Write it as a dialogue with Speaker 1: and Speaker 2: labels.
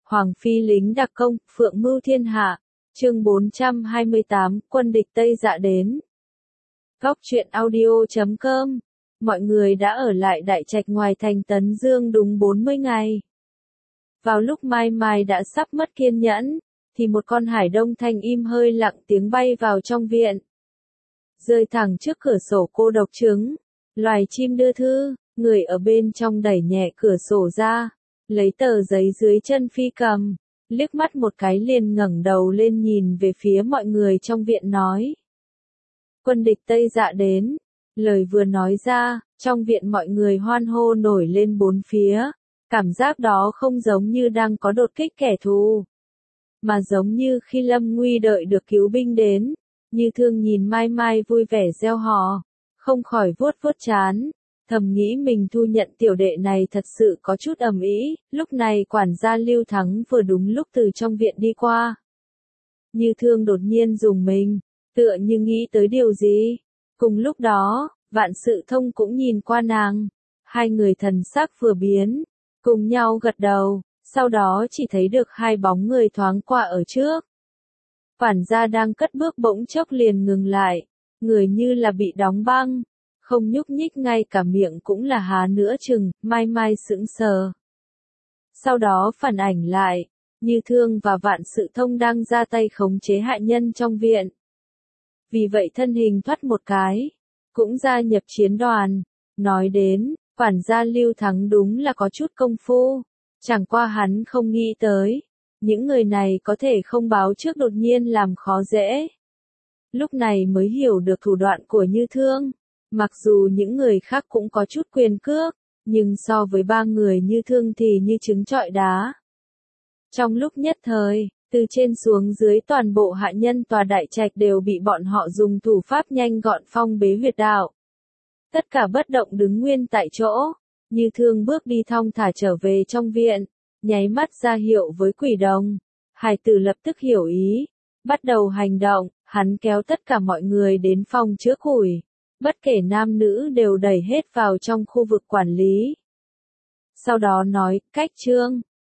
Speaker 1: Hoàng phi lính đặc công, phượng mưu thiên hạ. Chương 428, quân địch Tây Dạ đến. Góc truyện audio.com. Mọi người đã ở lại đại trạch ngoài thành Tấn Dương đúng 40 ngày. Vào lúc Mai Mai đã sắp mất kiên nhẫn, thì một con hải đông thanh im hơi lặng tiếng bay vào trong viện. Rơi thẳng trước cửa sổ cô độc trứng. Loài chim đưa thư, người ở bên trong đẩy nhẹ cửa sổ ra, lấy tờ giấy dưới chân phi cầm, liếc mắt một cái liền ngẩng đầu lên nhìn về phía mọi người trong viện nói. Quân địch Tây Dạ đến. Lời vừa nói ra, trong viện mọi người hoan hô nổi lên bốn phía. Cảm giác đó không giống như đang có đột kích kẻ thù, mà giống như khi lâm nguy đợi được cứu binh đến. Như Thương nhìn Mai Mai vui vẻ reo hò, không khỏi vuốt vuốt trán, thầm nghĩ mình thu nhận tiểu đệ này thật sự có chút ầm ĩ. Lúc này quản gia Lưu Thắng vừa đúng lúc từ trong viện đi qua. Như Thương đột nhiên rùng mình, tựa như nghĩ tới điều gì. Cùng lúc đó, Vạn Sự Thông cũng nhìn qua nàng, hai người thần sắc vừa biến, cùng nhau gật đầu, sau đó chỉ thấy được hai bóng người thoáng qua ở trước. Quản gia đang cất bước bỗng chốc liền ngừng lại, người như là bị đóng băng, không nhúc nhích, ngay cả miệng cũng là há nửa chừng. Mai Mai sững sờ. Sau đó phản ảnh lại, Như Thương và Vạn Sự Thông đang ra tay khống chế hạ nhân trong viện. Vì vậy thân hình thoát một cái, cũng gia nhập chiến đoàn. Nói đến, quản gia Lưu Thắng đúng là có chút công phu, chẳng qua hắn không nghĩ tới, những người này có thể không báo trước đột nhiên làm khó dễ. Lúc này mới hiểu được thủ đoạn của Như Thương. Mặc dù những người khác cũng có chút quyền cước, nhưng so với ba người Như Thương thì như trứng trọi đá. Trong lúc nhất thời, từ trên xuống dưới toàn bộ hạ nhân tòa đại trạch đều bị bọn họ dùng thủ pháp nhanh gọn phong bế huyệt đạo. Tất cả bất động đứng nguyên tại chỗ. Như Thương bước đi thong thả trở về trong viện, nháy mắt ra hiệu với Quỷ Đồng. Hải tử lập tức hiểu ý, bắt đầu hành động. Hắn kéo tất cả mọi người đến phòng chứa củi, bất kể nam nữ đều đẩy hết vào trong khu vực quản lý. Sau đó nói, cách trương,